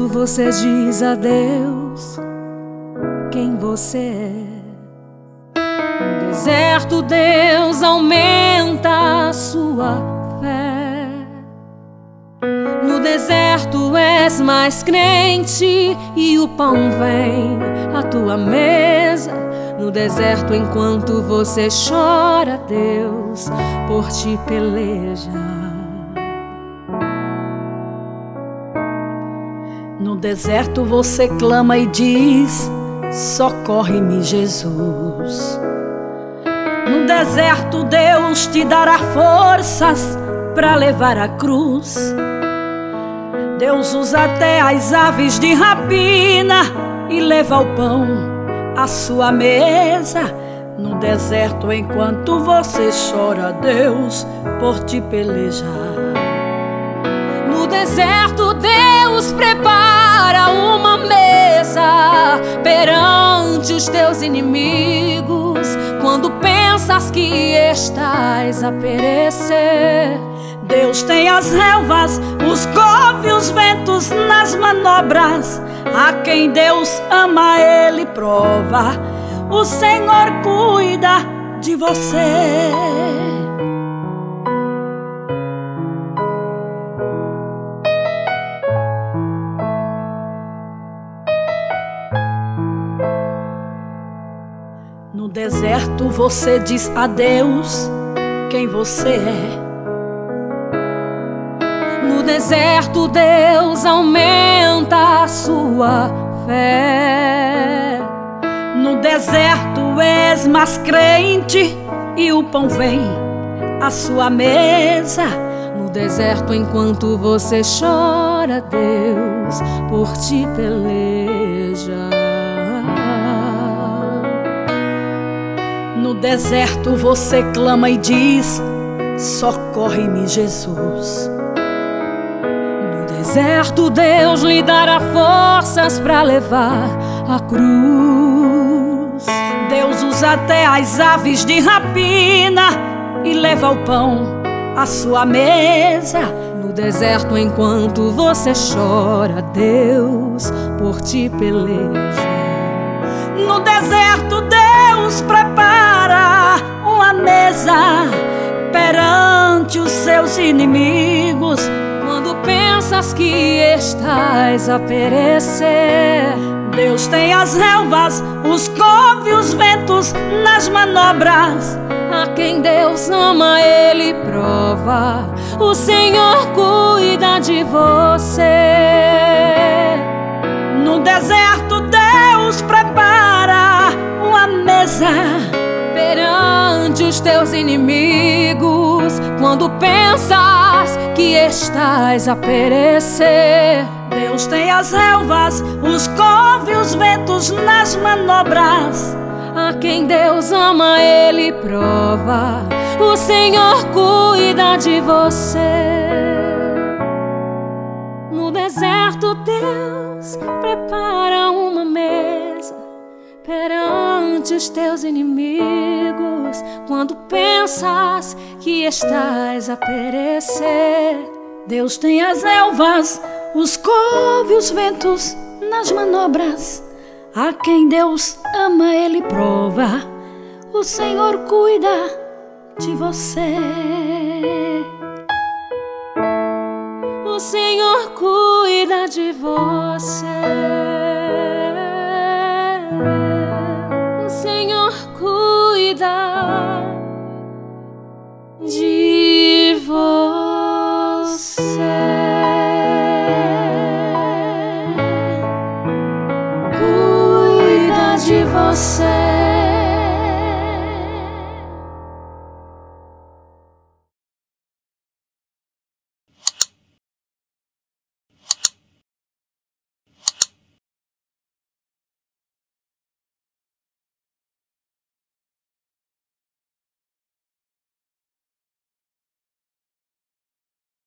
deserto você diz a Deus quem você é. No deserto Deus aumenta a sua fé. No deserto és mais crente e o pão vem à tua mesa. No deserto enquanto você chora, Deus por ti peleja. No deserto você clama e diz: socorre-me, Jesus. No deserto Deus te dará forças para levar a cruz. Deus usa até as aves de rapina e leva o pão à sua mesa. No deserto enquanto você chora, Deus por te pelejar. No deserto Deus prepara uma mesa perante os teus inimigos. Quando pensas que estás a perecer, Deus tem as relvas, os couve, os ventos nas manobras. A quem Deus ama, Ele prova. O Senhor cuida de você. No deserto você diz a Deus quem você é. No deserto Deus aumenta a sua fé. No deserto és mais crente e o pão vem à sua mesa. No deserto enquanto você chora, Deus por ti peleja. No deserto você clama e diz: socorre-me, Jesus. No deserto Deus lhe dará forças para levar a cruz. Deus usa até as aves de rapina e leva o pão à sua mesa. No deserto enquanto você chora, Deus por ti peleja. No deserto Deus prepara uma mesa perante os seus inimigos. Quando pensas que estás a perecer, Deus tem as relvas, os couve, os ventos nas manobras. A quem Deus ama, Ele prova. O Senhor cuida de você. No deserto Deus prepara uma mesa perante os teus inimigos. Quando pensas que estás a perecer, Deus tem as relvas, os couve, os ventos nas manobras. A quem Deus ama, Ele prova. O Senhor cuida de você. No deserto Deus prepara uma mesa perante os teus inimigos. Quando pensas que estás a perecer, Deus tem as relvas, os couve, os ventos nas manobras. A quem Deus ama, Ele prova. O Senhor cuida de você. O Senhor cuida de você. O Senhor cuida de você. Cuida de você.